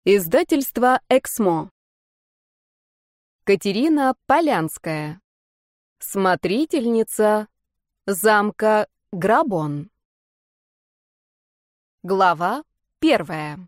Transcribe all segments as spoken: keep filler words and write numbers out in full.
Издательство «Эксмо». Катерина Полянская. Смотрительница замка Грабон. Глава первая.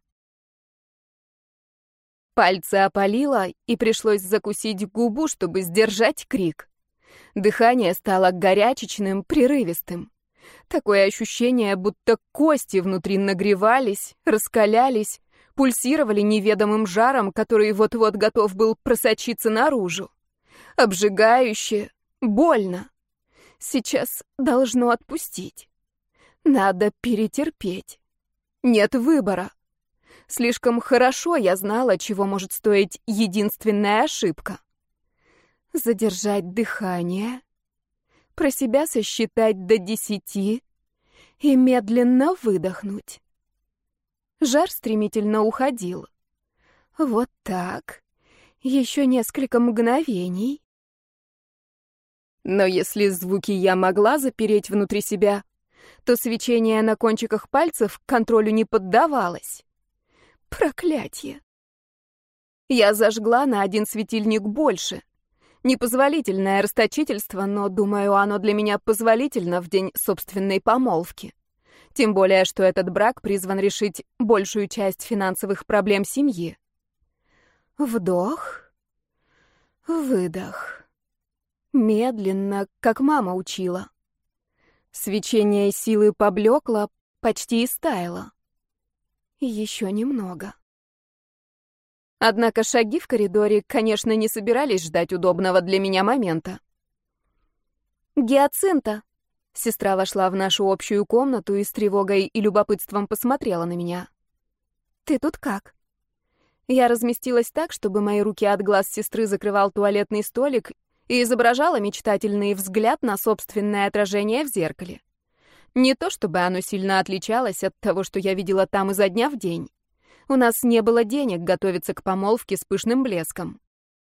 Пальцы опалило, и пришлось закусить губу, чтобы сдержать крик. Дыхание стало горячечным, прерывистым. Такое ощущение, будто кости внутри нагревались, раскалялись, пульсировали неведомым жаром, который вот-вот готов был просочиться наружу. Обжигающе, больно. Сейчас должно отпустить. Надо перетерпеть. Нет выбора. Слишком хорошо я знала, чего может стоить единственная ошибка. Задержать дыхание, про себя сосчитать до десяти и медленно выдохнуть. Жар стремительно уходил. Вот так. Еще несколько мгновений. Но если звуки я могла запереть внутри себя, то свечение на кончиках пальцев контролю не поддавалось. Проклятье. Я зажгла на один светильник больше. Непозволительное расточительство, но, думаю, оно для меня позволительно в день собственной помолвки. Тем более, что этот брак призван решить большую часть финансовых проблем семьи. Вдох, выдох. Медленно, как мама учила. Свечение силы поблекло, почти истаяло. Еще немного. Однако шаги в коридоре, конечно, не собирались ждать удобного для меня момента. «Гиацинта!» Сестра вошла в нашу общую комнату и с тревогой и любопытством посмотрела на меня. «Ты тут как?» Я разместилась так, чтобы мои руки от глаз сестры закрывал туалетный столик, и изображала мечтательный взгляд на собственное отражение в зеркале. Не то чтобы оно сильно отличалось от того, что я видела там изо дня в день. У нас не было денег готовиться к помолвке с пышным блеском.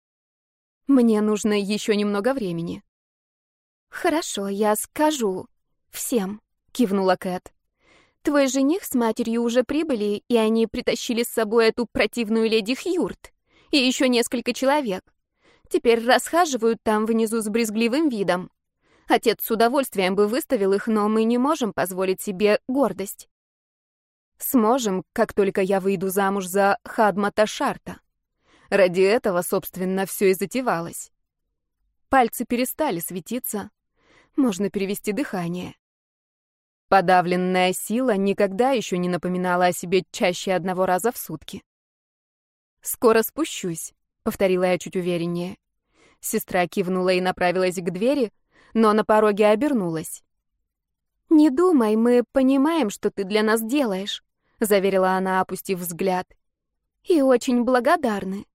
Мне нужно еще немного времени. «Хорошо, я скажу. Всем», — кивнула Кэт. «Твой жених с матерью уже прибыли, и они притащили с собой эту противную леди Хьюрт и еще несколько человек. Теперь расхаживают там внизу с брезгливым видом. Отец с удовольствием бы выставил их, но мы не можем позволить себе гордость. Сможем, как только я выйду замуж за Хадмата Шарта. Ради этого, собственно, все и затевалось. Пальцы перестали светиться. Можно перевести дыхание. Подавленная сила никогда еще не напоминала о себе чаще одного раза в сутки. «Скоро спущусь», — повторила я чуть увереннее. Сестра кивнула и направилась к двери, но на пороге обернулась. «Не думай, мы понимаем, что ты для нас делаешь», — заверила она, опустив взгляд. «И очень благодарны».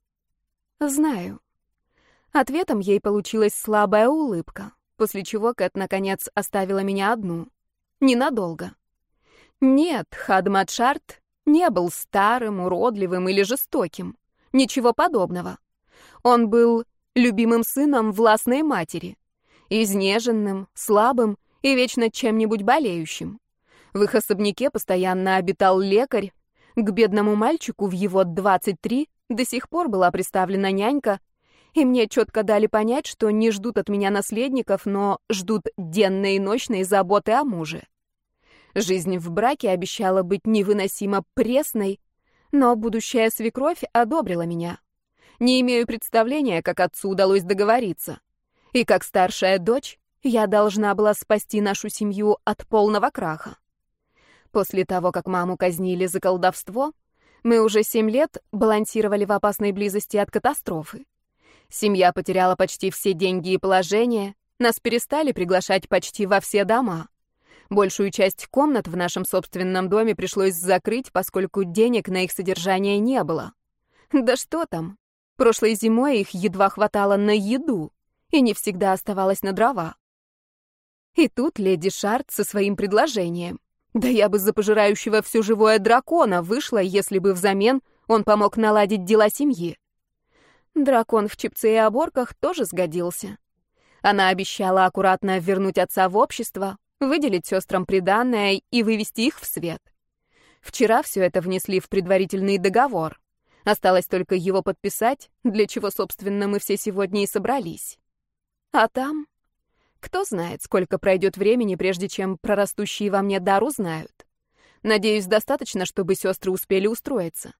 «Знаю». Ответом ей получилась слабая улыбка, после чего Кэт, наконец, оставила меня одну. Ненадолго. Нет, Хадмат Шарт не был старым, уродливым или жестоким. Ничего подобного. Он был любимым сыном властной матери, изнеженным, слабым и вечно чем-нибудь болеющим. В их особняке постоянно обитал лекарь. К бедному мальчику в его двадцать три до сих пор была приставлена нянька, и мне четко дали понять, что не ждут от меня наследников, но ждут денной и ночной заботы о муже. Жизнь в браке обещала быть невыносимо пресной, но будущая свекровь одобрила меня. Не имею представления, как отцу удалось договориться. И как старшая дочь, я должна была спасти нашу семью от полного краха. После того, как маму казнили за колдовство, мы уже семь лет балансировали в опасной близости от катастрофы. Семья потеряла почти все деньги и положение, нас перестали приглашать почти во все дома. Большую часть комнат в нашем собственном доме пришлось закрыть, поскольку денег на их содержание не было. Да что там, прошлой зимой их едва хватало на еду, и не всегда оставалось на дрова. И тут леди Шарт со своим предложением. Да я бы за пожирающего все живое дракона вышла, если бы взамен он помог наладить дела семьи. Дракон в чепце и оборках тоже сгодился. Она обещала аккуратно вернуть отца в общество, выделить сестрам приданое и вывести их в свет. Вчера все это внесли в предварительный договор. Осталось только его подписать, для чего, собственно, мы все сегодня и собрались. А там... Кто знает, сколько пройдет времени, прежде чем прорастущие во мне дар узнают. Надеюсь, достаточно, чтобы сестры успели устроиться.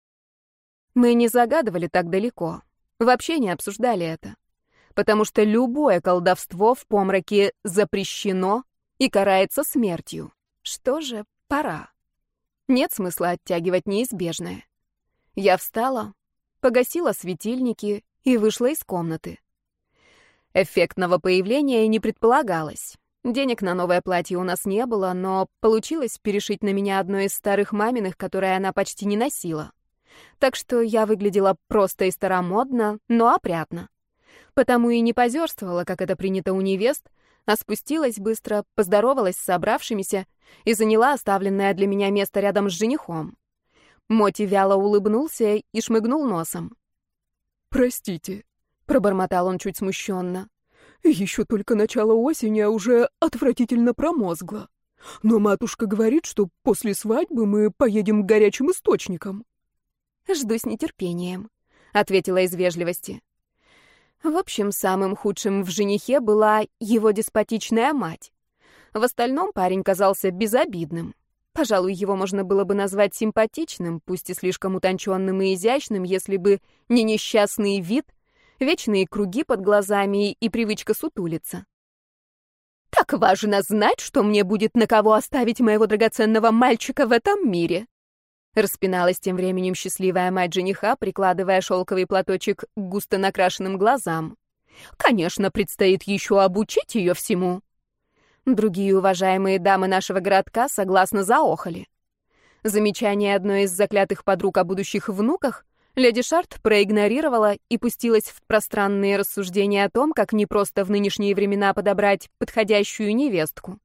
Мы не загадывали так далеко, вообще не обсуждали это, потому что любое колдовство в помраке запрещено и карается смертью. Что же, пора. Нет смысла оттягивать неизбежное. Я встала, погасила светильники и вышла из комнаты. Эффектного появления не предполагалось. Денег на новое платье у нас не было, но получилось перешить на меня одно из старых маминых, которое она почти не носила. Так что я выглядела просто и старомодно, но опрятно. Потому и не позерствовала, как это принято у невест, а спустилась быстро, поздоровалась с собравшимися и заняла оставленное для меня место рядом с женихом. Моти вяло улыбнулся и шмыгнул носом. «Простите», — пробормотал он чуть смущенно. Еще только начало осени, а уже отвратительно промозгло. Но матушка говорит, что после свадьбы мы поедем к горячим источникам. «Жду с нетерпением», — ответила из вежливости. В общем, самым худшим в женихе была его деспотичная мать. В остальном парень казался безобидным. Пожалуй, его можно было бы назвать симпатичным, пусть и слишком утонченным и изящным, если бы не несчастный вид, вечные круги под глазами и привычка сутулиться. «Так важно знать, что мне будет на кого оставить моего драгоценного мальчика в этом мире», распиналась тем временем счастливая мать жениха, прикладывая шелковый платочек к густо накрашенным глазам. «Конечно, предстоит еще обучить ее всему». Другие уважаемые дамы нашего городка согласно заохали. Замечание одной из заклятых подруг о будущих внуках леди Шарт проигнорировала и пустилась в пространные рассуждения о том, как непросто в нынешние времена подобрать подходящую невестку.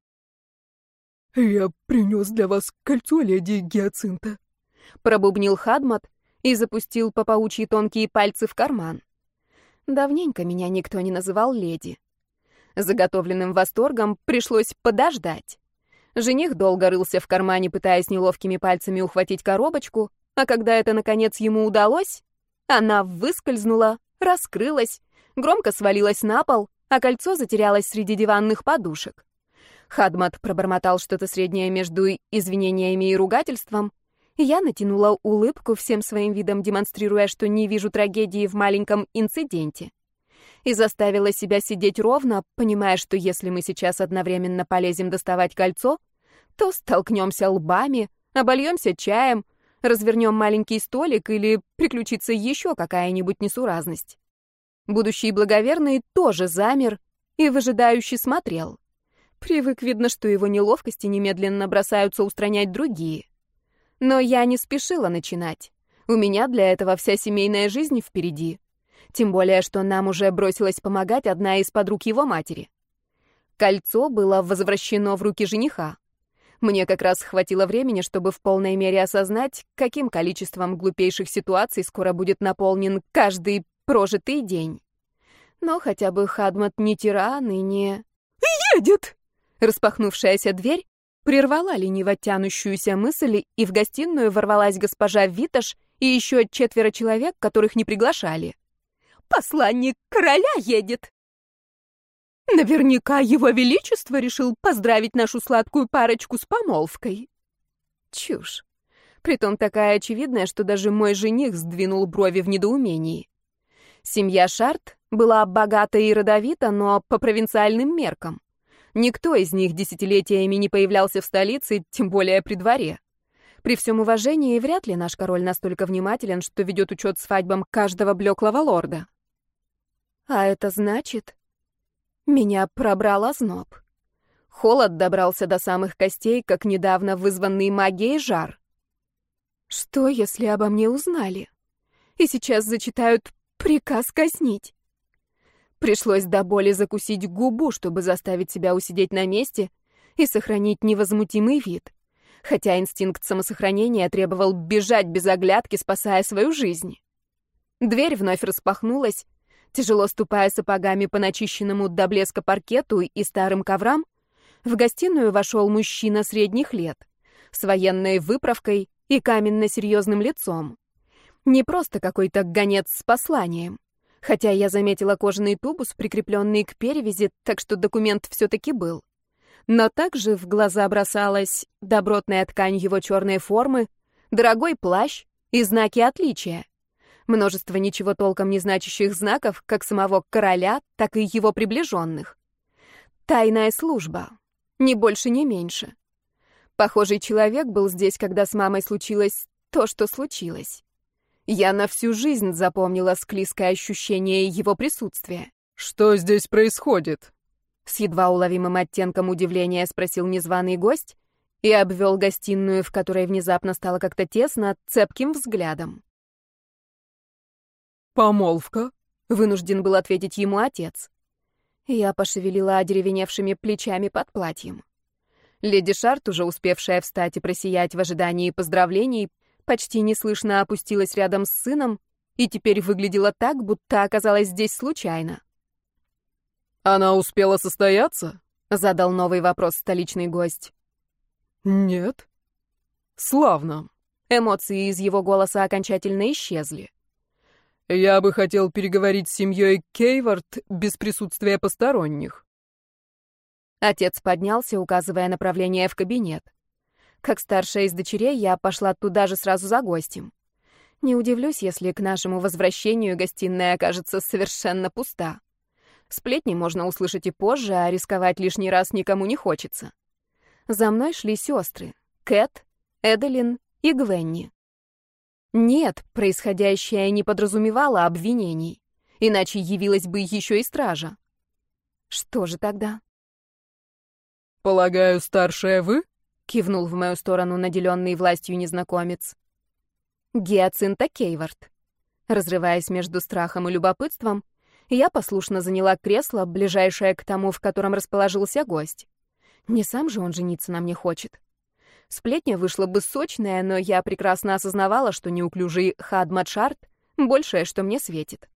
«Я принес для вас кольцо леди Гиацинта», — пробубнил Хадмат и запустил по паучьи тонкие пальцы в карман. Давненько меня никто не называл леди. Заготовленным восторгом пришлось подождать. Жених долго рылся в кармане, пытаясь неловкими пальцами ухватить коробочку, а когда это, наконец, ему удалось, она выскользнула, раскрылась, громко свалилась на пол, а кольцо затерялось среди диванных подушек. Хадмат пробормотал что-то среднее между извинениями и ругательством, и я натянула улыбку, всем своим видом демонстрируя, что не вижу трагедии в маленьком инциденте. И заставила себя сидеть ровно, понимая, что если мы сейчас одновременно полезем доставать кольцо, то столкнемся лбами, обольемся чаем, развернем маленький столик или приключится еще какая-нибудь несуразность. Будущий благоверный тоже замер и выжидающе смотрел. Привык, видно, что его неловкости немедленно бросаются устранять другие. Но я не спешила начинать. У меня для этого вся семейная жизнь впереди. Тем более, что нам уже бросилась помогать одна из подруг его матери. Кольцо было возвращено в руки жениха. Мне как раз хватило времени, чтобы в полной мере осознать, каким количеством глупейших ситуаций скоро будет наполнен каждый прожитый день. Но хотя бы Хадмат не тиран и не... «Едет!» Распахнувшаяся дверь прервала лениво тянущуюся мысль, и в гостиную ворвалась госпожа Виташ и еще четверо человек, которых не приглашали. «Посланник короля едет!» Наверняка его величество решил поздравить нашу сладкую парочку с помолвкой. Чушь. Притом такая очевидная, что даже мой жених сдвинул брови в недоумении. Семья Шарт была богата и родовита, но по провинциальным меркам. Никто из них десятилетиями не появлялся в столице, тем более при дворе. При всем уважении, вряд ли наш король настолько внимателен, что ведет учет свадьбам каждого блеклого лорда. А это значит... Меня пробрал озноб. Холод добрался до самых костей, как недавно вызванный магией жар. Что, если обо мне узнали? И сейчас зачитают приказ казнить? Пришлось до боли закусить губу, чтобы заставить себя усидеть на месте и сохранить невозмутимый вид. Хотя инстинкт самосохранения требовал бежать без оглядки, спасая свою жизнь. Дверь вновь распахнулась. Тяжело ступая сапогами по начищенному до блеска паркету и старым коврам, в гостиную вошел мужчина средних лет, с военной выправкой и каменно-серьезным лицом. Не просто какой-то гонец с посланием. Хотя я заметила кожаный тубус, прикрепленный к перевязи, так что документ все-таки был. Но также в глаза бросалась добротная ткань его черной формы, дорогой плащ и знаки отличия. Множество ничего толком не значащих знаков, как самого короля, так и его приближенных. Тайная служба. Ни больше, ни меньше. Похожий человек был здесь, когда с мамой случилось то, что случилось. Я на всю жизнь запомнила склизкое ощущение его присутствия. «Что здесь происходит?» С едва уловимым оттенком удивления спросил незваный гость и обвел гостиную, в которой внезапно стало как-то тесно, цепким взглядом. «Помолвка?» — вынужден был ответить ему отец. Я пошевелила одеревеневшими плечами под платьем. Леди Шарт, уже успевшая встать и просиять в ожидании поздравлений, почти неслышно опустилась рядом с сыном и теперь выглядела так, будто оказалась здесь случайно. «Она успела состояться?» — задал новый вопрос столичный гость. «Нет». «Славно». Эмоции из его голоса окончательно исчезли. «Я бы хотел переговорить с семьей Кейворт без присутствия посторонних». Отец поднялся, указывая направление в кабинет. Как старшая из дочерей, я пошла туда же сразу за гостем. Не удивлюсь, если к нашему возвращению гостиная окажется совершенно пуста. Сплетни можно услышать и позже, а рисковать лишний раз никому не хочется. За мной шли сестры — Кэт, Эделин и Гвенни. Нет, происходящее не подразумевало обвинений, иначе явилась бы еще и стража. Что же тогда? «Полагаю, старшая вы?» — кивнул в мою сторону наделенный властью незнакомец. Гиацинта Кейворт. Разрываясь между страхом и любопытством, я послушно заняла кресло, ближайшее к тому, в котором расположился гость. Не сам же он жениться на мне хочет. Сплетня вышла бы сочная, но я прекрасно осознавала, что неуклюжий Хадмат Шарт — большее, что мне светит.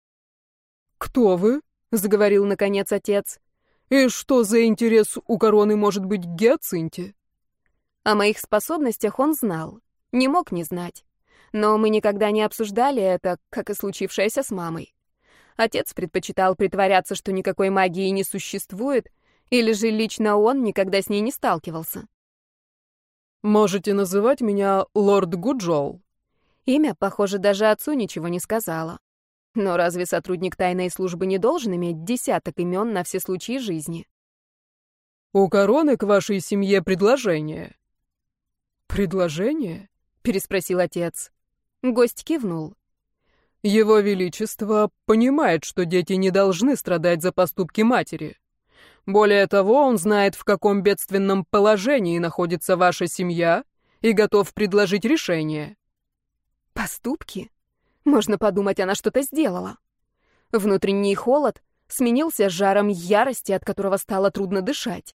«Кто вы?» — заговорил наконец отец. «И что за интерес у короны может быть к Гиацинте?» О моих способностях он знал, не мог не знать. Но мы никогда не обсуждали это, как и случившееся с мамой. Отец предпочитал притворяться, что никакой магии не существует, или же лично он никогда с ней не сталкивался. «Можете называть меня лорд Гуджол». Имя, похоже, даже отцу ничего не сказала. Но разве сотрудник тайной службы не должен иметь десяток имен на все случаи жизни? «У короны к вашей семье предложение». «Предложение?» — переспросил отец. Гость кивнул. «Его Величество понимает, что дети не должны страдать за поступки матери. Более того, он знает, в каком бедственном положении находится ваша семья, и готов предложить решение». Поступки? Можно подумать, она что-то сделала. Внутренний холод сменился жаром ярости, от которого стало трудно дышать.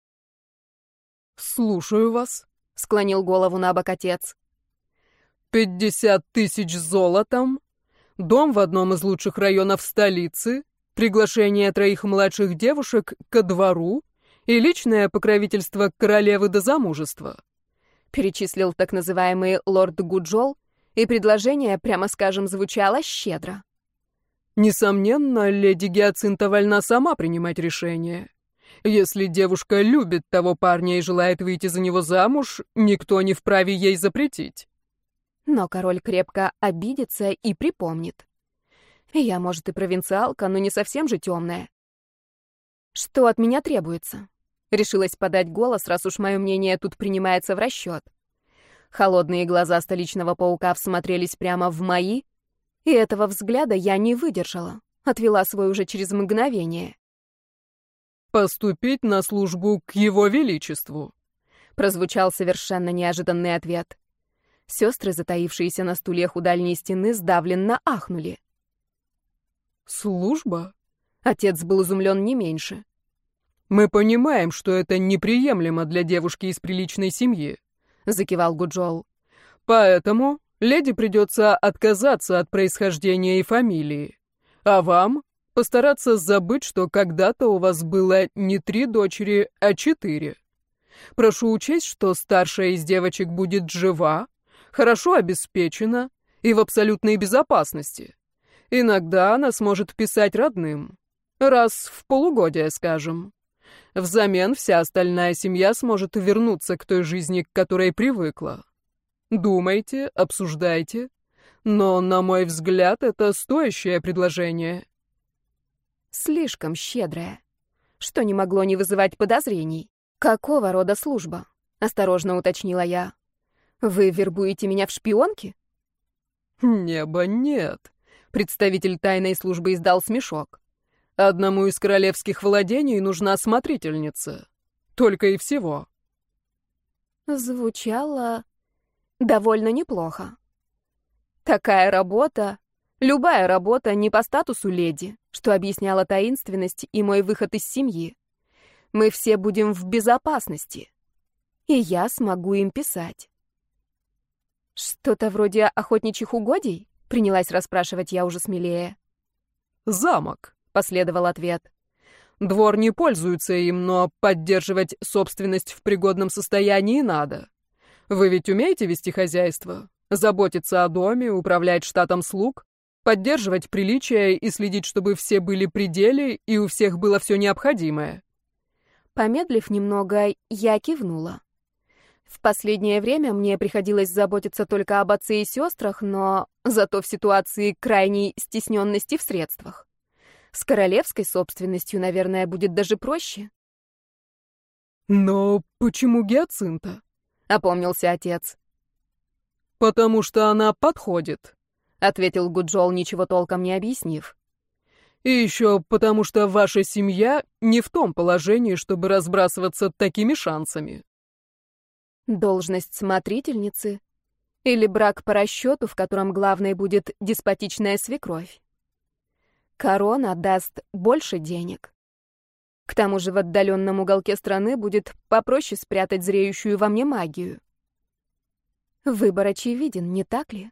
«Слушаю вас», — склонил голову на бок отец. «Пятьдесят тысяч золотом, дом в одном из лучших районов столицы, приглашение троих младших девушек ко двору и личное покровительство королевы до замужества», — перечислил так называемый лорд Гуджол, и предложение, прямо скажем, звучало щедро. «Несомненно, леди Гиацинта вольна сама принимать решение. Если девушка любит того парня и желает выйти за него замуж, никто не вправе ей запретить». Но король крепко обидится и припомнит. Я, может, и провинциалка, но не совсем же темная. «Что от меня требуется?» Решилась подать голос, раз уж мое мнение тут принимается в расчет. Холодные глаза столичного паука всмотрелись прямо в мои, и этого взгляда я не выдержала, отвела свой уже через мгновение. «Поступить на службу к его величеству», — прозвучал совершенно неожиданный ответ. Сестры, затаившиеся на стульях у дальней стены, сдавленно ахнули. «Служба?» Отец был изумлен не меньше. «Мы понимаем, что это неприемлемо для девушки из приличной семьи», — закивал Гуджол. «Поэтому леди придется отказаться от происхождения и фамилии. А вам постараться забыть, что когда-то у вас было не три дочери, а четыре. Прошу учесть, что старшая из девочек будет жива, хорошо обеспечена и в абсолютной безопасности. Иногда она сможет писать родным. Раз в полугодие, скажем. Взамен вся остальная семья сможет вернуться к той жизни, к которой привыкла. Думайте, обсуждайте. Но, на мой взгляд, это стоящее предложение. Слишком щедрое. Что не могло не вызывать подозрений. Какого рода служба? Осторожно уточнила я. Вы вербуете меня в шпионки? Небо нет. Представитель тайной службы издал смешок. Одному из королевских владений нужна смотрительница. Только и всего. Звучало довольно неплохо. Такая работа, любая работа не по статусу леди, что объясняло таинственность и мой выход из семьи. Мы все будем в безопасности, и я смогу им писать. Что-то вроде охотничьих угодий? Принялась расспрашивать я уже смелее. Замок, последовал ответ. Двор не пользуется им, но поддерживать собственность в пригодном состоянии надо. Вы ведь умеете вести хозяйство? Заботиться о доме, управлять штатом слуг, поддерживать приличия и следить, чтобы все были при деле и у всех было все необходимое. Помедлив немного, я кивнула. В последнее время мне приходилось заботиться только об отце и сестрах, но зато в ситуации крайней стесненности в средствах. С королевской собственностью, наверное, будет даже проще. Но почему Гиацинта? Опомнился отец. «Потому что она подходит», — ответил Гуджол, ничего толком не объяснив. «И еще потому что ваша семья не в том положении, чтобы разбрасываться такими шансами». Должность смотрительницы или брак по расчету, в котором главной будет деспотичная свекровь. Корона даст больше денег. К тому же в отдаленном уголке страны будет попроще спрятать зреющую во мне магию. Выбор очевиден, не так ли?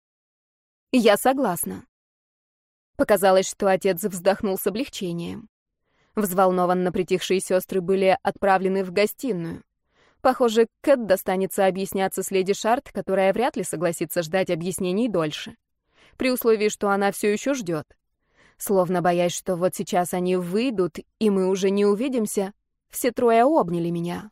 Я согласна. Показалось, что отец вздохнул с облегчением. Взволнованно притихшие сестры были отправлены в гостиную. Похоже, Кэт достанется объясняться с леди Шарт, которая вряд ли согласится ждать объяснений дольше. При условии, что она все еще ждет. Словно боясь, что вот сейчас они выйдут, и мы уже не увидимся, все трое обняли меня.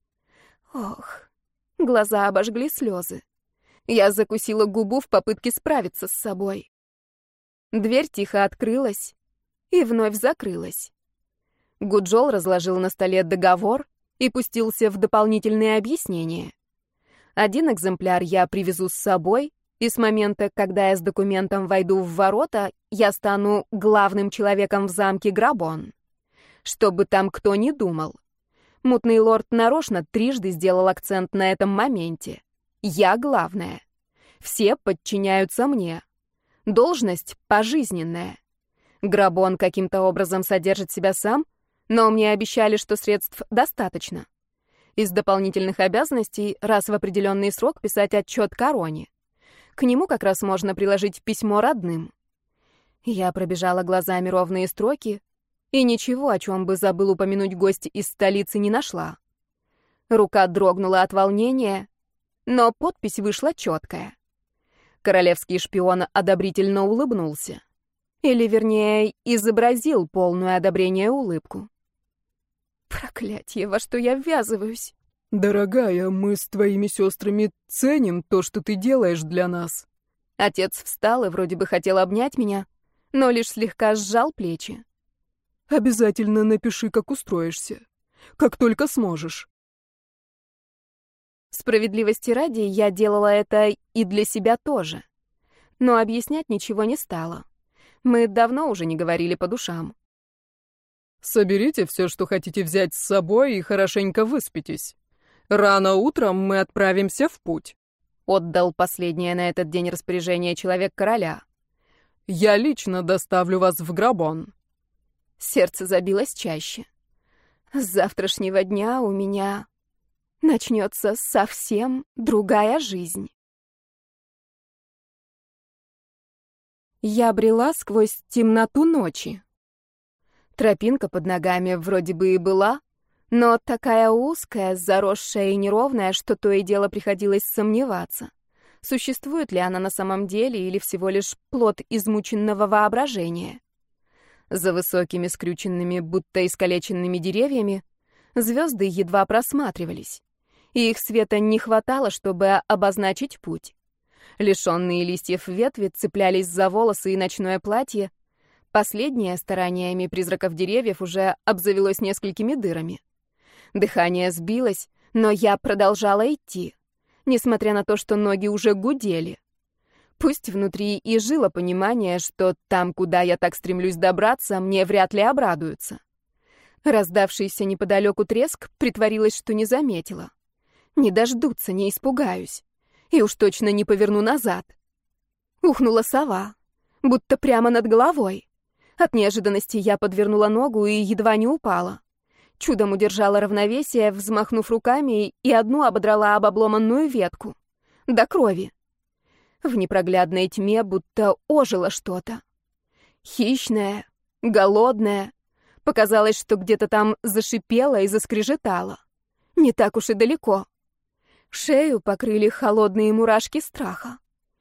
Ох, глаза обожгли слезы. Я закусила губу в попытке справиться с собой. Дверь тихо открылась и вновь закрылась. Гуджол разложил на столе договор и пустился в дополнительные объяснения. Один экземпляр я привезу с собой, и с момента, когда я с документом войду в ворота, я стану главным человеком в замке Грабон. Что бы там кто ни думал. Мутный лорд нарочно трижды сделал акцент на этом моменте. Я главная. Все подчиняются мне. Должность пожизненная. Грабон каким-то образом содержит себя сам, но мне обещали, что средств достаточно. Из дополнительных обязанностей раз в определенный срок писать отчет короне. К нему как раз можно приложить письмо родным. Я пробежала глазами ровные строки, и ничего, о чем бы забыл упомянуть гость из столицы, не нашла. Рука дрогнула от волнения, но подпись вышла четкая. Королевский шпион одобрительно улыбнулся. Или, вернее, изобразил полную одобрение улыбку. Проклятье, во что я ввязываюсь? «Дорогая, мы с твоими сестрами ценим то, что ты делаешь для нас». Отец встал и вроде бы хотел обнять меня, но лишь слегка сжал плечи. «Обязательно напиши, как устроишься. Как только сможешь». Справедливости ради, я делала это и для себя тоже. Но объяснять ничего не стала. Мы давно уже не говорили по душам. «Соберите все, что хотите взять с собой, и хорошенько выспитесь. Рано утром мы отправимся в путь», — отдал последнее на этот день распоряжение человек-короля. «Я лично доставлю вас в Грабон». Сердце забилось чаще. С завтрашнего дня у меня начнется совсем другая жизнь. Я брела сквозь темноту ночи. Тропинка под ногами вроде бы и была, но такая узкая, заросшая и неровная, что то и дело приходилось сомневаться. Существует ли она на самом деле или всего лишь плод измученного воображения? За высокими, скрюченными, будто искалеченными деревьями звезды едва просматривались, и их света не хватало, чтобы обозначить путь. Лишенные листьев ветви цеплялись за волосы и ночное платье. Последнее стараниями призраков деревьев уже обзавелось несколькими дырами. Дыхание сбилось, но я продолжала идти, несмотря на то, что ноги уже гудели. Пусть внутри и жило понимание, что там, куда я так стремлюсь добраться, мне вряд ли обрадуются. Раздавшийся неподалеку треск притворилась, что не заметила. Не дождутся, не испугаюсь. И уж точно не поверну назад. Ухнула сова, будто прямо над головой. От неожиданности я подвернула ногу и едва не упала. Чудом удержала равновесие, взмахнув руками, и одну ободрала об обломанную ветку. До крови. В непроглядной тьме будто ожило что-то. Хищное, голодное. Показалось, что где-то там зашипело и заскрежетало. Не так уж и далеко. Шею покрыли холодные мурашки страха.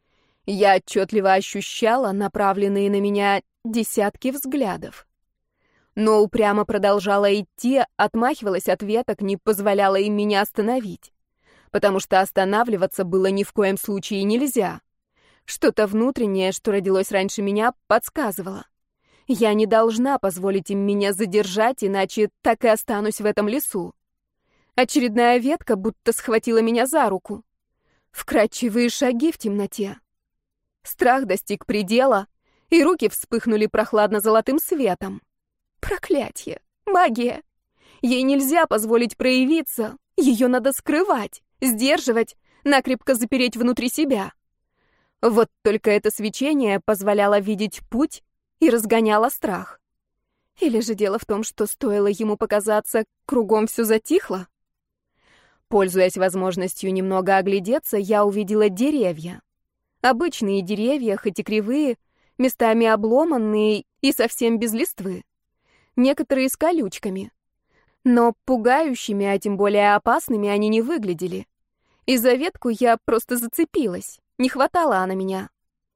Я отчетливо ощущала направленные на меня десятки взглядов. Но упрямо продолжала идти, отмахивалась от веток, не позволяла им меня остановить. Потому что останавливаться было ни в коем случае нельзя. Что-то внутреннее, что родилось раньше меня, подсказывало. Я не должна позволить им меня задержать, иначе так и останусь в этом лесу. Очередная ветка будто схватила меня за руку. Вкрадчивые шаги в темноте. Страх достиг предела, и руки вспыхнули прохладно-золотым светом. Проклятье! Магия! Ей нельзя позволить проявиться. Ее надо скрывать, сдерживать, накрепко запереть внутри себя. Вот только это свечение позволяло видеть путь и разгоняло страх. Или же дело в том, что стоило ему показаться, кругом все затихло? Пользуясь возможностью немного оглядеться, я увидела деревья. Обычные деревья, хоть и кривые, местами обломанные и совсем без листвы. Некоторые с колючками. Но пугающими, а тем более опасными они не выглядели. И за ветку я просто зацепилась. Не хватало она меня.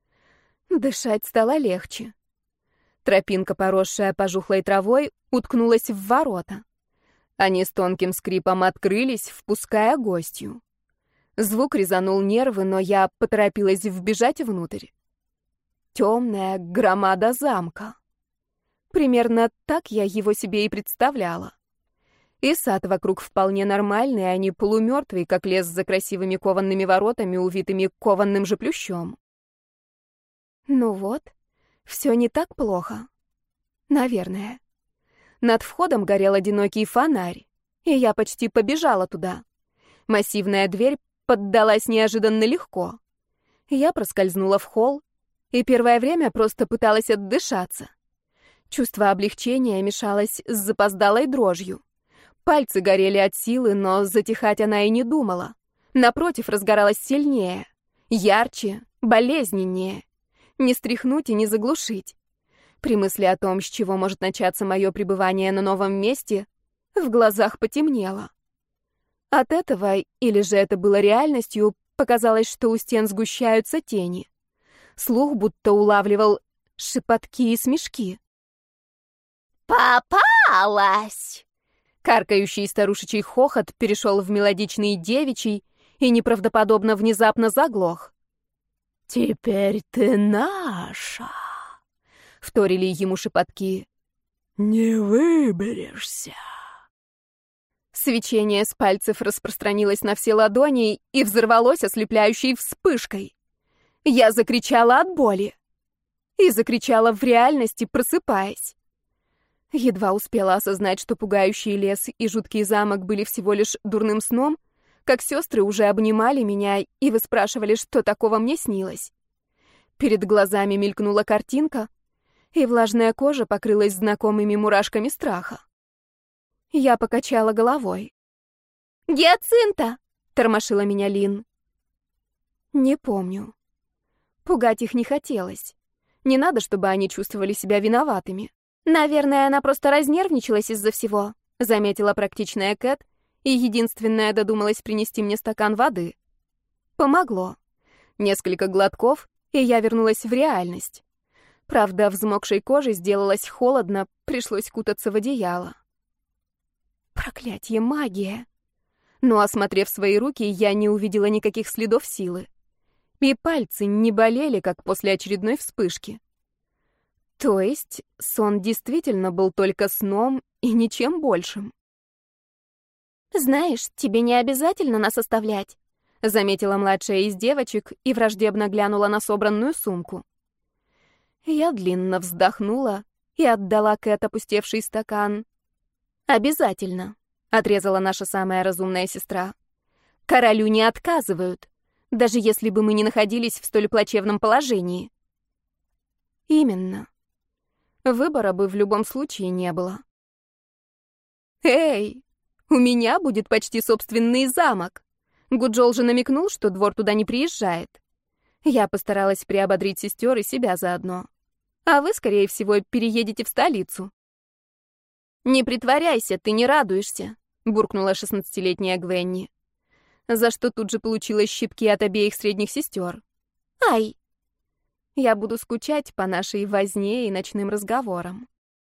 Дышать стало легче. Тропинка, поросшая пожухлой травой, уткнулась в ворота. Они с тонким скрипом открылись, впуская гостью. Звук резанул нервы, но я поторопилась вбежать внутрь. Темная громада замка. Примерно так я его себе и представляла. И сад вокруг вполне нормальный, а не полумертвый, как лес за красивыми кованными воротами, увитыми кованым же плющом. Ну вот, все не так плохо. Наверное. Над входом горел одинокий фонарь, и я почти побежала туда. Массивная дверь поддалась неожиданно легко. Я проскользнула в холл, и первое время просто пыталась отдышаться. Чувство облегчения мешалось с запоздалой дрожью. Пальцы горели от силы, но затихать она и не думала. Напротив, разгоралась сильнее, ярче, болезненнее. Не стряхнуть и не заглушить. При мысли о том, с чего может начаться мое пребывание на новом месте, в глазах потемнело. От этого, или же это было реальностью, показалось, что у стен сгущаются тени. Слух будто улавливал шепотки и смешки. «Попалась!» Каркающий старушечий хохот перешел в мелодичный девичий и неправдоподобно внезапно заглох. «Теперь ты наша!» — вторили ему шепотки. «Не выберешься!» Свечение с пальцев распространилось на все ладони и взорвалось ослепляющей вспышкой. Я закричала от боли. И закричала в реальности, просыпаясь. Едва успела осознать, что пугающий лес и жуткий замок были всего лишь дурным сном, как сестры уже обнимали меня и выспрашивали, что такого мне снилось. Перед глазами мелькнула картинка, и влажная кожа покрылась знакомыми мурашками страха. Я покачала головой. «Гиацинта!» — тормошила меня Лин. Не помню. Пугать их не хотелось. Не надо, чтобы они чувствовали себя виноватыми. «Наверное, она просто разнервничалась из-за всего», — заметила практичная Кэт, и единственная додумалась принести мне стакан воды. Помогло. Несколько глотков, и я вернулась в реальность. Правда, взмокшей кожей сделалось холодно, пришлось кутаться в одеяло. Проклятье, магия! Но, осмотрев свои руки, я не увидела никаких следов силы. И пальцы не болели, как после очередной вспышки. То есть сон действительно был только сном и ничем большим. «Знаешь, тебе не обязательно нас оставлять», — заметила младшая из девочек и враждебно глянула на собранную сумку. Я длинно вздохнула и отдала Кэт опустевший стакан. «Обязательно», — отрезала наша самая разумная сестра. «Королю не отказывают, даже если бы мы не находились в столь плачевном положении». Именно. Выбора бы в любом случае не было. «Эй, у меня будет почти собственный замок!» Гуджол же намекнул, что двор туда не приезжает. Я постаралась приободрить сестер и себя заодно. А вы, скорее всего, переедете в столицу. «Не притворяйся, ты не радуешься», — буркнула шестнадцатилетняя Гвенни. За что тут же получила щипки от обеих средних сестер. «Ай!» Я буду скучать по нашей возне и ночным разговорам.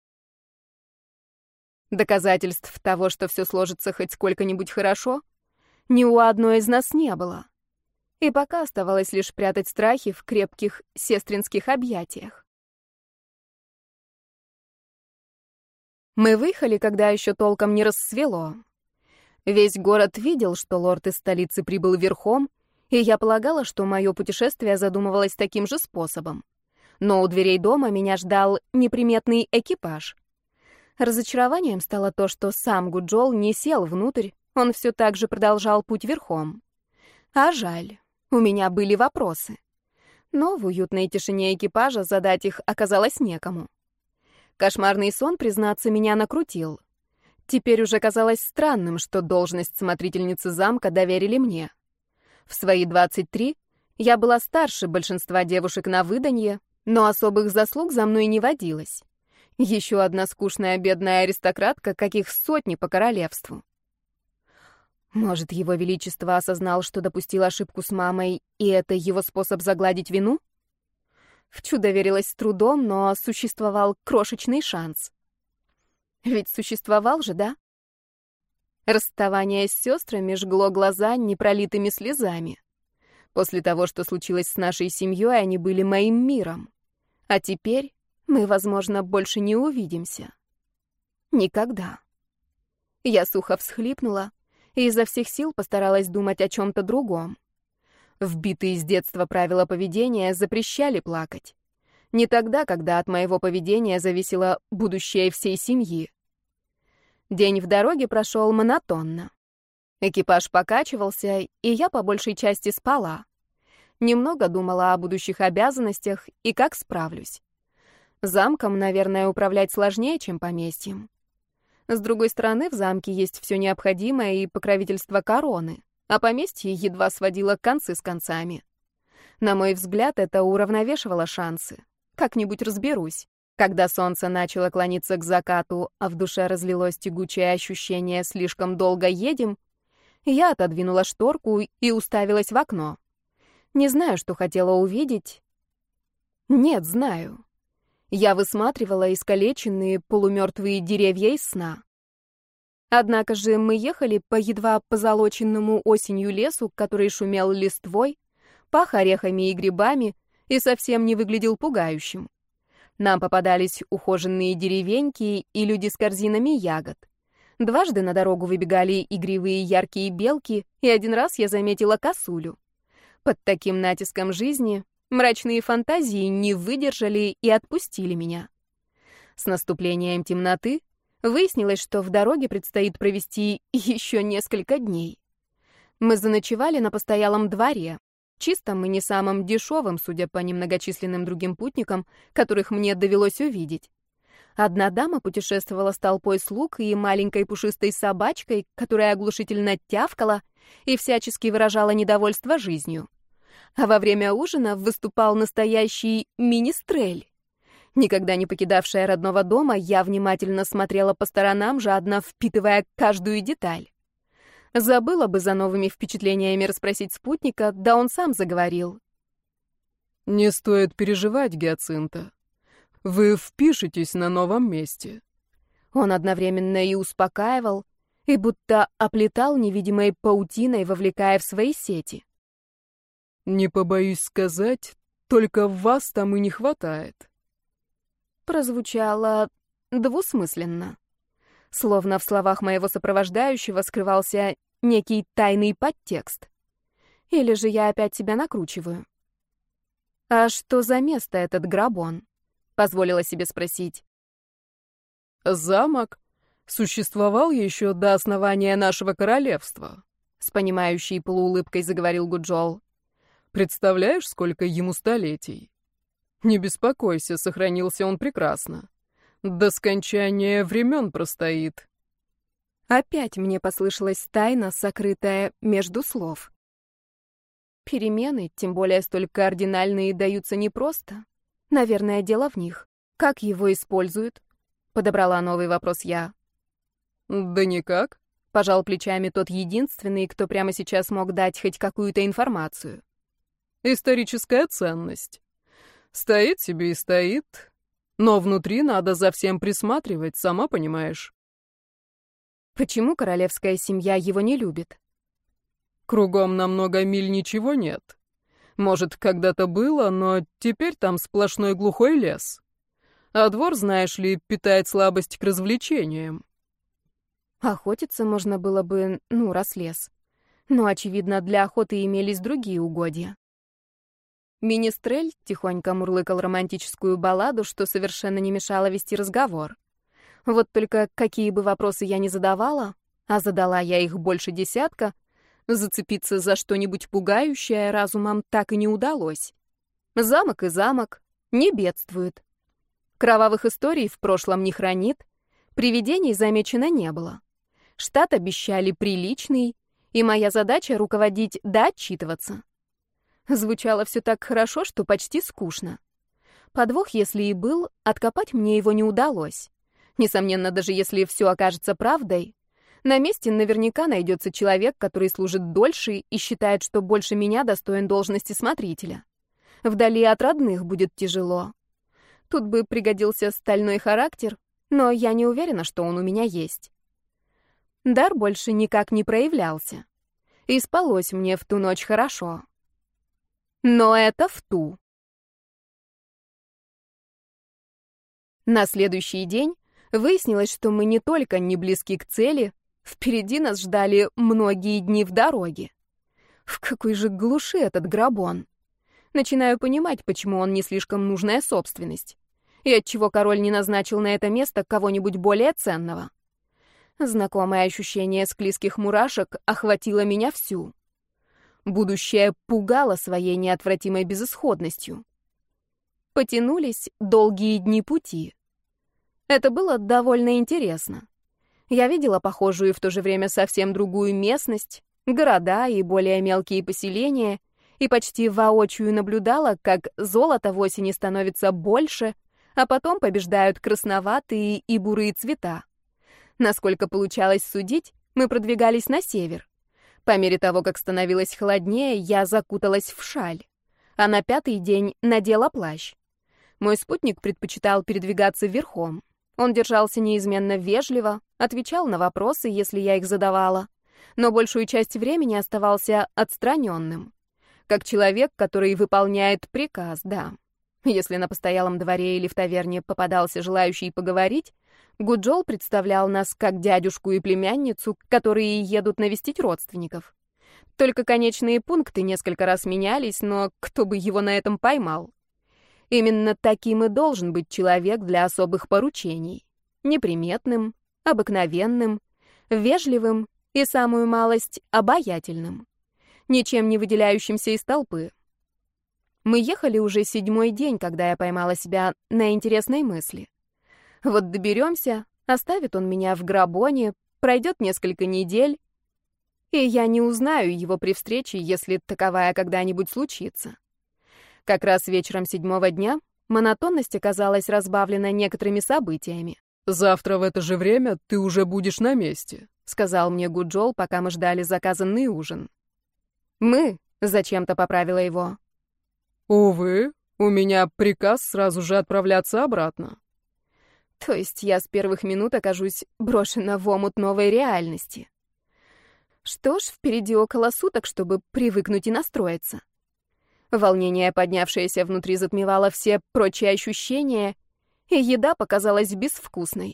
Доказательств того, что все сложится хоть сколько-нибудь хорошо, ни у одной из нас не было. И пока оставалось лишь прятать страхи в крепких сестринских объятиях. Мы выехали, когда еще толком не рассвело. Весь город видел, что лорд из столицы прибыл верхом, и я полагала, что мое путешествие задумывалось таким же способом. Но у дверей дома меня ждал неприметный экипаж. Разочарованием стало то, что сам Гуджол не сел внутрь, он все так же продолжал путь верхом. А жаль, у меня были вопросы. Но в уютной тишине экипажа задать их оказалось некому. Кошмарный сон, признаться, меня накрутил. Теперь уже казалось странным, что должность смотрительницы замка доверили мне. В свои двадцать три я была старше большинства девушек на выданье, но особых заслуг за мной не водилось. Еще одна скучная бедная аристократка, каких сотни по королевству. Может, его величество осознал, что допустил ошибку с мамой, и это его способ загладить вину? В чудо верилось с трудом, но существовал крошечный шанс. Ведь существовал же, да? Расставание с сестрами жгло глаза непролитыми слезами. После того, что случилось с нашей семьей, они были моим миром. А теперь мы, возможно, больше не увидимся. Никогда. Я сухо всхлипнула и изо всех сил постаралась думать о чем-то другом. Вбитые с детства правила поведения запрещали плакать. Не тогда, когда от моего поведения зависело будущее всей семьи. День в дороге прошел монотонно. Экипаж покачивался, и я по большей части спала. Немного думала о будущих обязанностях и как справлюсь. Замком, наверное, управлять сложнее, чем поместьем. С другой стороны, в замке есть все необходимое и покровительство короны, а поместье едва сводило концы с концами. На мой взгляд, это уравновешивало шансы. Как-нибудь разберусь. Когда солнце начало клониться к закату, а в душе разлилось тягучее ощущение «слишком долго едем», я отодвинула шторку и уставилась в окно. Не знаю, что хотела увидеть. Нет, знаю. Я высматривала искалеченные полумертвые деревья из сна. Однако же мы ехали по едва позолоченному осенью лесу, который шумел листвой, пах орехами и грибами и совсем не выглядел пугающим. Нам попадались ухоженные деревеньки и люди с корзинами ягод. Дважды на дорогу выбегали игривые яркие белки, и один раз я заметила косулю. Под таким натиском жизни мрачные фантазии не выдержали и отпустили меня. С наступлением темноты выяснилось, что в дороге предстоит провести еще несколько дней. Мы заночевали на постоялом дворе, чистом и не самым дешевым, судя по немногочисленным другим путникам, которых мне довелось увидеть. Одна дама путешествовала с толпой слуг и маленькой пушистой собачкой, которая оглушительно тявкала и всячески выражала недовольство жизнью. А во время ужина выступал настоящий министрель. Никогда не покидавшая родного дома, я внимательно смотрела по сторонам, жадно впитывая каждую деталь. Забыла бы за новыми впечатлениями расспросить спутника, да он сам заговорил. Не стоит переживать, Гиацинта. Вы впишетесь на новом месте. Он одновременно и успокаивал, и будто оплетал невидимой паутиной, вовлекая в свои сети. Не побоюсь сказать, только вас там и не хватает. Прозвучало двусмысленно. Словно в словах моего сопровождающего скрывался некий тайный подтекст. Или же я опять себя накручиваю? «А что за место этот Грабон?» — позволила себе спросить. Замок существовал еще до основания нашего королевства, С понимающей полуулыбкой заговорил Гуджол. Представляешь, сколько ему столетий? Не беспокойся, сохранился он прекрасно. До скончания времен простоит. Опять мне послышалась тайна, сокрытая между слов. Перемены, тем более столь кардинальные, даются непросто. Наверное, дело в них. Как его используют? Подобрала новый вопрос я. Да никак. Пожал плечами тот единственный, кто прямо сейчас мог дать хоть какую-то информацию. Историческая ценность. Стоит себе и стоит, но внутри надо за всем присматривать, сама понимаешь. Почему королевская семья его не любит? Кругом на много миль ничего нет. Может, когда-то было, но теперь там сплошной глухой лес. А двор, знаешь ли, питает слабость к развлечениям. Охотиться можно было бы, ну, раз лес. Но, очевидно, для охоты имелись другие угодья. Министрель тихонько мурлыкал романтическую балладу, что совершенно не мешало вести разговор. Вот только какие бы вопросы я ни задавала, а задала я их больше десятка, зацепиться за что-нибудь пугающее разумом так и не удалось. Замок и замок, не бедствует. Кровавых историй в прошлом не хранит, привидений замечено не было. Штат обещали приличный, и моя задача — руководить да отчитываться. Звучало все так хорошо, что почти скучно. Подвох, если и был, откопать мне его не удалось. Несомненно, даже если все окажется правдой, на месте наверняка найдется человек, который служит дольше и считает, что больше меня достоин должности смотрителя. Вдали от родных будет тяжело. Тут бы пригодился стальной характер, но я не уверена, что он у меня есть. Дар больше никак не проявлялся. И спалось мне в ту ночь хорошо. Но это в ту. На следующий день выяснилось, что мы не только не близки к цели, впереди нас ждали многие дни в дороге. В какой же глуши этот Грабон? Начинаю понимать, почему он не слишком нужная собственность. И отчего король не назначил на это место кого-нибудь более ценного. Знакомое ощущение склизких мурашек охватило меня всю. Будущее пугало своей неотвратимой безысходностью. Потянулись долгие дни пути. Это было довольно интересно. Я видела похожую и в то же время совсем другую местность, города и более мелкие поселения, и почти воочию наблюдала, как золото в осени становится больше, а потом побеждают красноватые и бурые цвета. Насколько получалось судить, мы продвигались на север. По мере того, как становилось холоднее, я закуталась в шаль, а на пятый день надела плащ. Мой спутник предпочитал передвигаться верхом. Он держался неизменно вежливо, отвечал на вопросы, если я их задавала, но большую часть времени оставался отстраненным. Как человек, который выполняет приказ, да. Если на постоялом дворе или в таверне попадался желающий поговорить, Гуджол представлял нас как дядюшку и племянницу, которые едут навестить родственников. Только конечные пункты несколько раз менялись, но кто бы его на этом поймал? Именно таким и должен быть человек для особых поручений. Неприметным, обыкновенным, вежливым и, самую малость, обаятельным. Ничем не выделяющимся из толпы. Мы ехали уже седьмой день, когда я поймала себя на интересной мысли. Вот доберемся, оставит он меня в Грабоне, пройдет несколько недель, и я не узнаю его при встрече, если таковая когда-нибудь случится. Как раз вечером седьмого дня монотонность оказалась разбавлена некоторыми событиями. «Завтра в это же время ты уже будешь на месте», — сказал мне Гуджол, пока мы ждали заказанный ужин. «Мы», — зачем-то поправила его. «Увы, У меня приказ сразу же отправляться обратно. То есть я с первых минут окажусь брошена в омут новой реальности. Что ж, впереди около суток, чтобы привыкнуть и настроиться. Волнение, поднявшееся внутри, затмевало все прочие ощущения, и еда показалась безвкусной.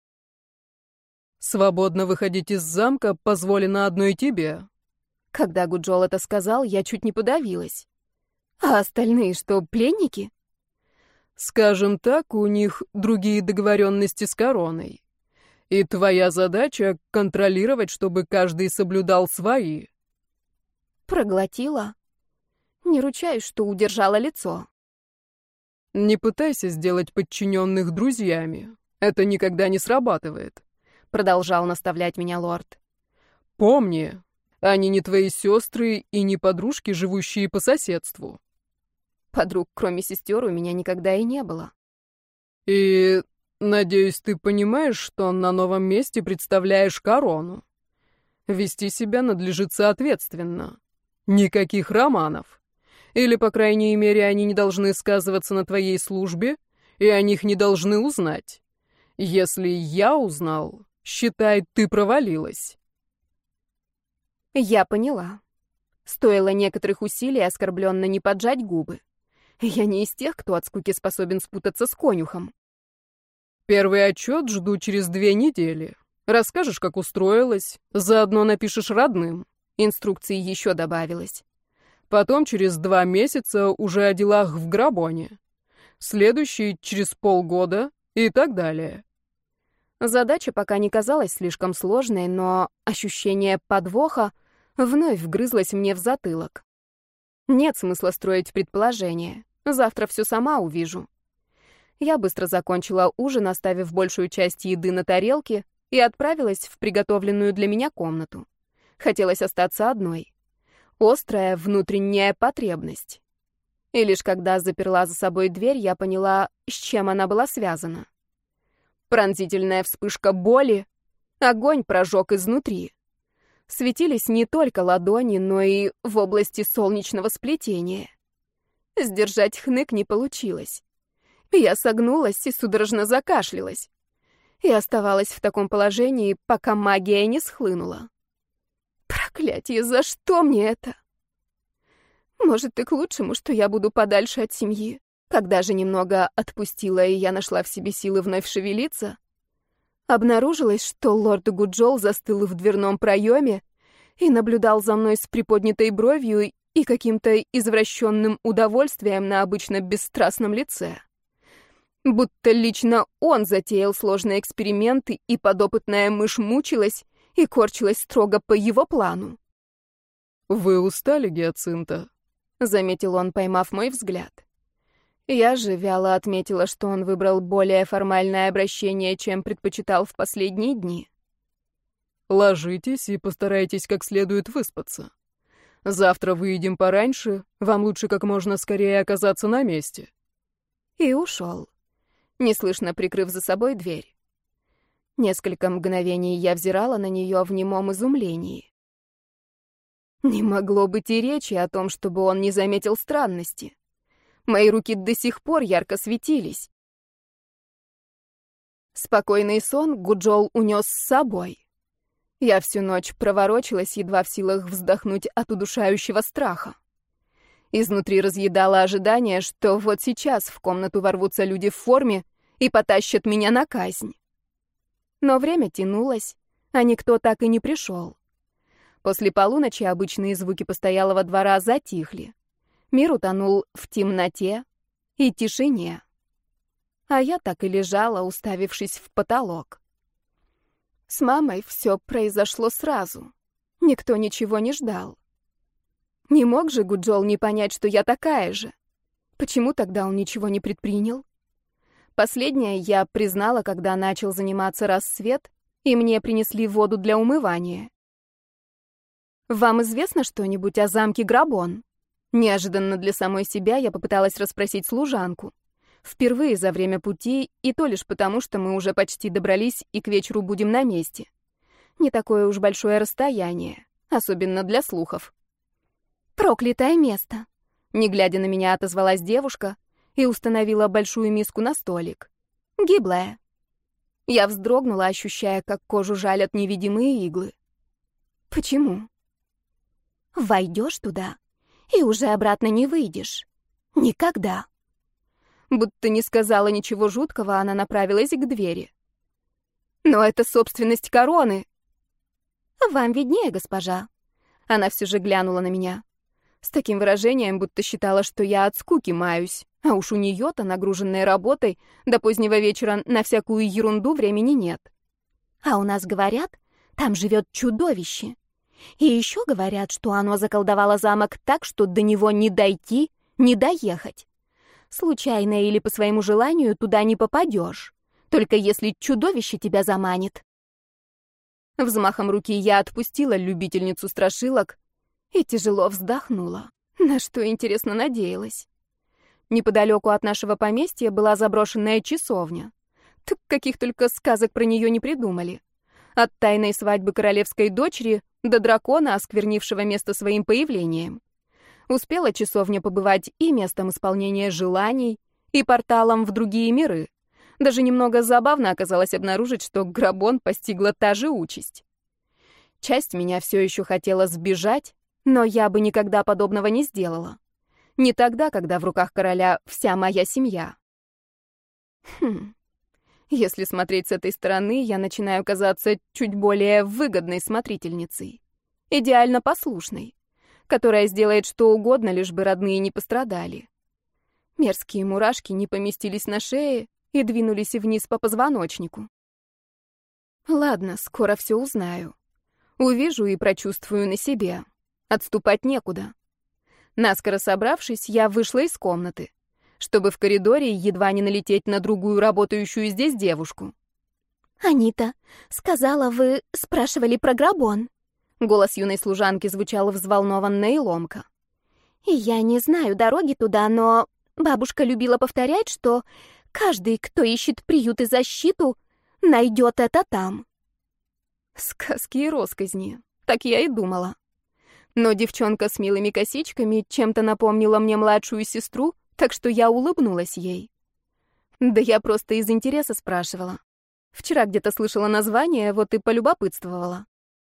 Свободно выходить из замка позволено одной тебе. Когда Гуджол это сказал, я чуть не подавилась. А остальные что, пленники? Скажем так, у них другие договоренности с короной. И твоя задача — контролировать, чтобы каждый соблюдал свои. Проглотила. Не ручаюсь, что удержала лицо. Не пытайся сделать подчиненных друзьями. Это никогда не срабатывает. Продолжал наставлять меня лорд. Помни, они не твои сестры и не подружки, живущие по соседству. Подруг, кроме сестер, у меня никогда и не было. И, надеюсь, ты понимаешь, что на новом месте представляешь корону. Вести себя надлежит соответственно. Никаких романов. Или, по крайней мере, они не должны сказываться на твоей службе, и о них не должны узнать. Если я узнал, считай, ты провалилась. Я поняла. Стоило некоторых усилий оскорбленно не поджать губы. Я не из тех, кто от скуки способен спутаться с конюхом. Первый отчет жду через две недели. Расскажешь, как устроилась, заодно напишешь родным. Инструкции еще добавилось. Потом через два месяца уже о делах в Грабоне. Следующий через полгода и так далее. Задача пока не казалась слишком сложной, но ощущение подвоха вновь вгрызлось мне в затылок. Нет смысла строить предположения. Завтра все сама увижу. Я быстро закончила ужин, оставив большую часть еды на тарелке, и отправилась в приготовленную для меня комнату. Хотелось остаться одной. Острая внутренняя потребность. И лишь когда заперла за собой дверь, я поняла, с чем она была связана. Пронзительная вспышка боли, огонь прожег изнутри. Светились не только ладони, но и в области солнечного сплетения. Сдержать хнык не получилось. Я согнулась и судорожно закашлялась. И оставалась в таком положении, пока магия не схлынула. Проклятие, за что мне это? Может, и к лучшему, что я буду подальше от семьи. Когда же немного отпустила, и я нашла в себе силы вновь шевелиться, обнаружилось, что лорд Гуджол застыл в дверном проеме и наблюдал за мной с приподнятой бровью и каким-то извращенным удовольствием на обычно бесстрастном лице. Будто лично он затеял сложные эксперименты, и подопытная мышь мучилась и корчилась строго по его плану. «Вы устали, Гиацинта?» — заметил он, поймав мой взгляд. Я же вяло отметила, что он выбрал более формальное обращение, чем предпочитал в последние дни. «Ложитесь и постарайтесь как следует выспаться. Завтра выйдем пораньше, вам лучше как можно скорее оказаться на месте». И ушел, неслышно прикрыв за собой дверь. Несколько мгновений я взирала на нее в немом изумлении. Не могло быть и речи о том, чтобы он не заметил странности. Мои руки до сих пор ярко светились. Спокойный сон Гуджол унес с собой. Я всю ночь проворочилась, едва в силах вздохнуть от удушающего страха. Изнутри разъедало ожидание, что вот сейчас в комнату ворвутся люди в форме и потащат меня на казнь. Но время тянулось, а никто так и не пришел. После полуночи обычные звуки постоялого двора затихли. Мир утонул в темноте и тишине. А я так и лежала, уставившись в потолок. С мамой все произошло сразу. Никто ничего не ждал. Не мог же Гуджол не понять, что я такая же. Почему тогда он ничего не предпринял? Последнее я признала, когда начал заниматься рассвет, и мне принесли воду для умывания. «Вам известно что-нибудь о замке Грабон?» Неожиданно для самой себя я попыталась расспросить служанку. Впервые за время пути, и то лишь потому, что мы уже почти добрались и к вечеру будем на месте. Не такое уж большое расстояние, особенно для слухов. «Проклятое место!» Не глядя на меня, отозвалась девушка, и установила большую миску на столик. Гиблая. Я вздрогнула, ощущая, как кожу жалят невидимые иглы. Почему? Войдешь туда, и уже обратно не выйдешь. Никогда. Будто не сказала ничего жуткого, она направилась к двери. Но это собственность короны. Вам виднее, госпожа. Она все же глянула на меня. С таким выражением, будто считала, что я от скуки маюсь. А уж у нее-то, нагруженной работой, до позднего вечера на всякую ерунду времени нет. А у нас говорят, там живет чудовище. И еще говорят, что оно заколдовало замок так, что до него не дойти, не доехать. Случайно или по своему желанию туда не попадешь, только если чудовище тебя заманит. Взмахом руки я отпустила любительницу страшилок и тяжело вздохнула. На что, интересно, надеялась. Неподалеку от нашего поместья была заброшенная часовня. Так каких только сказок про нее не придумали. От тайной свадьбы королевской дочери до дракона, осквернившего место своим появлением. Успела часовня побывать и местом исполнения желаний, и порталом в другие миры. Даже немного забавно оказалось обнаружить, что Грабон постигла та же участь. Часть меня все еще хотела сбежать, но я бы никогда подобного не сделала. Не тогда, когда в руках короля вся моя семья. Хм. Если смотреть с этой стороны, я начинаю казаться чуть более выгодной смотрительницей. Идеально послушной, которая сделает что угодно, лишь бы родные не пострадали. Мерзкие мурашки не поместились на шее и двинулись вниз по позвоночнику. Ладно, скоро все узнаю. Увижу и прочувствую на себе. Отступать некуда. Наскоро собравшись, я вышла из комнаты, чтобы в коридоре едва не налететь на другую работающую здесь девушку. «Анита, сказала, вы спрашивали про Грабон?» Голос юной служанки звучал взволнованно и ломко. «И я не знаю дороги туда, но бабушка любила повторять, что каждый, кто ищет приют и защиту, найдет это там». Сказки и росказни. Так я и думала. Но девчонка с милыми косичками чем-то напомнила мне младшую сестру, так что я улыбнулась ей. Да я просто из интереса спрашивала. Вчера где-то слышала название, вот и полюбопытствовала.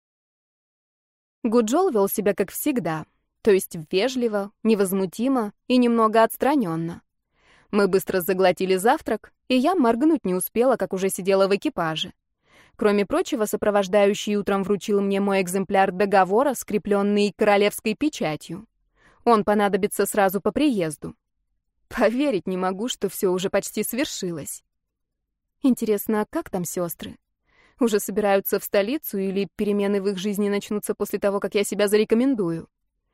Гуджол вел себя как всегда, то есть вежливо, невозмутимо и немного отстраненно. Мы быстро заглотили завтрак, и я моргнуть не успела, как уже сидела в экипаже. Кроме прочего, сопровождающий утром вручил мне мой экземпляр договора, скрепленный королевской печатью. Он понадобится сразу по приезду. Поверить не могу, что все уже почти свершилось. Интересно, как там сестры? Уже собираются в столицу или перемены в их жизни начнутся после того, как я себя зарекомендую?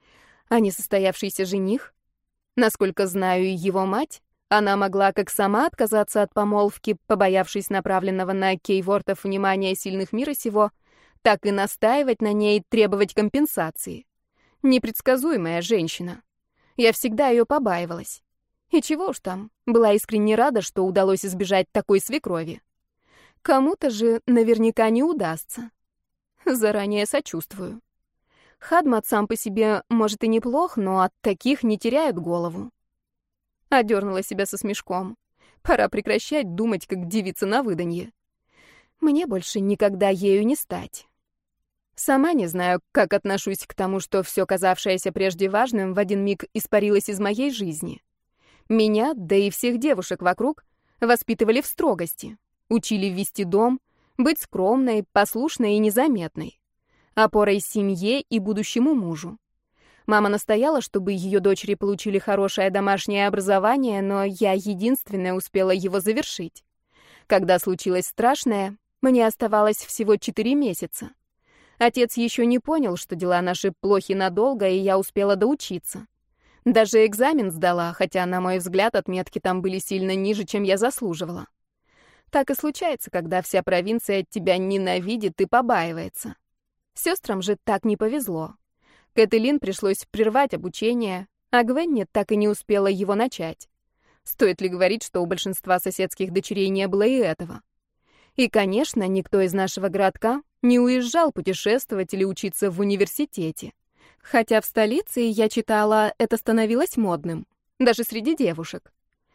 А несостоявшийся жених? Насколько знаю его мать, она могла как сама отказаться от помолвки, побоявшись направленного на Кейвортов внимания сильных мира сего, так и настаивать на ней, требовать компенсации. Непредсказуемая женщина. Я всегда ее побаивалась. И чего уж там, была искренне рада, что удалось избежать такой свекрови. Кому-то же наверняка не удастся. Заранее сочувствую. Хадмат сам по себе, может, и неплох, но от таких не теряют голову. Одернула себя со смешком. Пора прекращать думать, как девица на выданье. Мне больше никогда ею не стать. Сама не знаю, как отношусь к тому, что все казавшееся прежде важным в один миг испарилось из моей жизни. Меня, да и всех девушек вокруг, воспитывали в строгости. Учили вести дом, быть скромной, послушной и незаметной. Опорой семье и будущему мужу. Мама настояла, чтобы ее дочери получили хорошее домашнее образование, но я единственная успела его завершить. Когда случилось страшное, мне оставалось всего четыре месяца. Отец еще не понял, что дела наши плохи надолго, и я успела доучиться. Даже экзамен сдала, хотя, на мой взгляд, отметки там были сильно ниже, чем я заслуживала. Так и случается, когда вся провинция тебя ненавидит и побаивается. Сестрам же так не повезло. Кэтлин пришлось прервать обучение, а Гвенни так и не успела его начать. Стоит ли говорить, что у большинства соседских дочерей не было и этого? И, конечно, никто из нашего городка не уезжал путешествовать или учиться в университете. Хотя в столице, я читала, это становилось модным, даже среди девушек.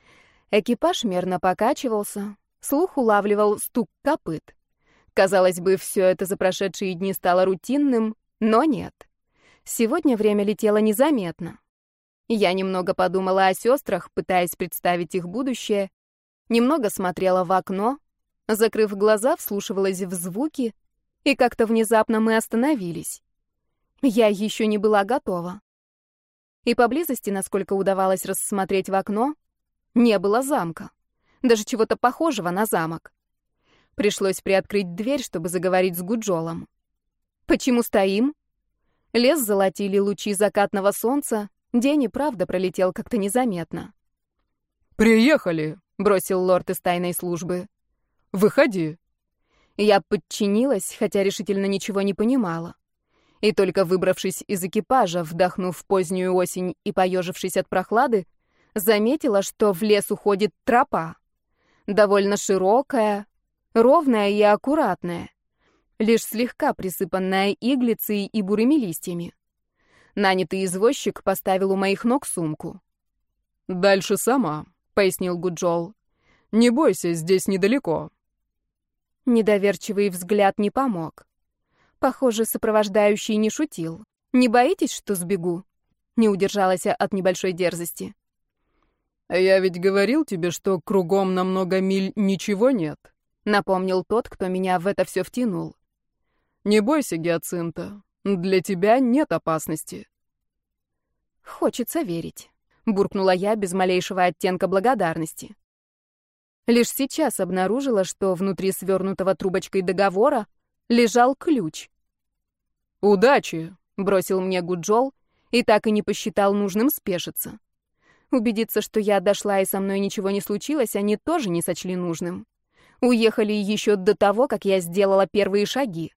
Экипаж мерно покачивался, слух улавливал стук копыт. Казалось бы, все это за прошедшие дни стало рутинным, но нет. Сегодня время летело незаметно. Я немного подумала о сестрах, пытаясь представить их будущее, немного смотрела в окно, закрыв глаза, вслушивалась в звуки, и как-то внезапно мы остановились. Я еще не была готова. И поблизости, насколько удавалось рассмотреть в окно, не было замка, даже чего-то похожего на замок. Пришлось приоткрыть дверь, чтобы заговорить с Гуджолом. «Почему стоим?» Лес золотили лучи закатного солнца, день и правда пролетел как-то незаметно. «Приехали!» — бросил лорд из тайной службы. «Выходи!» Я подчинилась, хотя решительно ничего не понимала. И только выбравшись из экипажа, вдохнув позднюю осень и поежившись от прохлады, заметила, что в лес уходит тропа. Довольно широкая, ровная и аккуратная, лишь слегка присыпанная иглицей и бурыми листьями. Нанятый извозчик поставил у моих ног сумку. «Дальше сама», — пояснил Гуджол. «Не бойся, здесь недалеко». Недоверчивый взгляд не помог. Похоже, сопровождающий не шутил. «Не боитесь, что сбегу?» Не удержалась от небольшой дерзости. «Я ведь говорил тебе, что кругом на много миль ничего нет», — напомнил тот, кто меня в это все втянул. «Не бойся, Гиацинта, для тебя нет опасности». «Хочется верить», — буркнула я без малейшего оттенка благодарности. Лишь сейчас обнаружила, что внутри свернутого трубочкой договора лежал ключ. «Удачи!» — бросил мне Гуджол и так и не посчитал нужным спешиться. Убедиться, что я дошла и со мной ничего не случилось, они тоже не сочли нужным. Уехали еще до того, как я сделала первые шаги.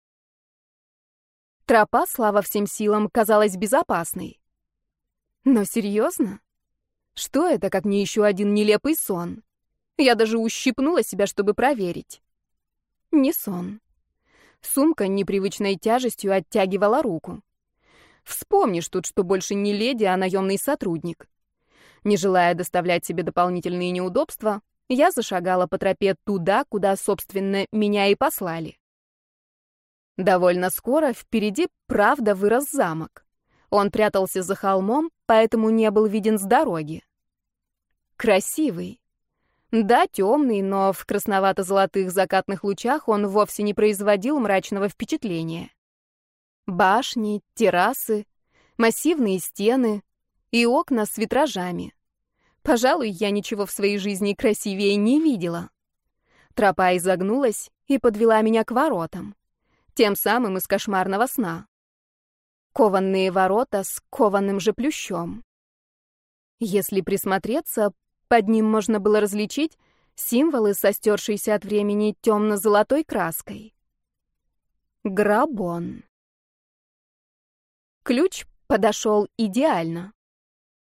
Тропа, слава всем силам, казалась безопасной. Но серьезно? Что это, как не еще один нелепый сон? Я даже ущипнула себя, чтобы проверить. Не сон. Сумка непривычной тяжестью оттягивала руку. Вспомнишь тут, что больше не леди, а наемный сотрудник. Не желая доставлять себе дополнительные неудобства, я зашагала по тропе туда, куда, собственно, меня и послали. Довольно скоро впереди правда вырос замок. Он прятался за холмом, поэтому не был виден с дороги. Красивый. Да, темный, но в красновато-золотых закатных лучах он вовсе не производил мрачного впечатления. Башни, террасы, массивные стены и окна с витражами. Пожалуй, я ничего в своей жизни красивее не видела. Тропа изогнулась и подвела меня к воротам, тем самым из кошмарного сна. Кованные ворота с кованым же плющом. Если присмотреться, под ним можно было различить символы со стершейся от времени темно-золотой краской. Грабон. Ключ подошел идеально.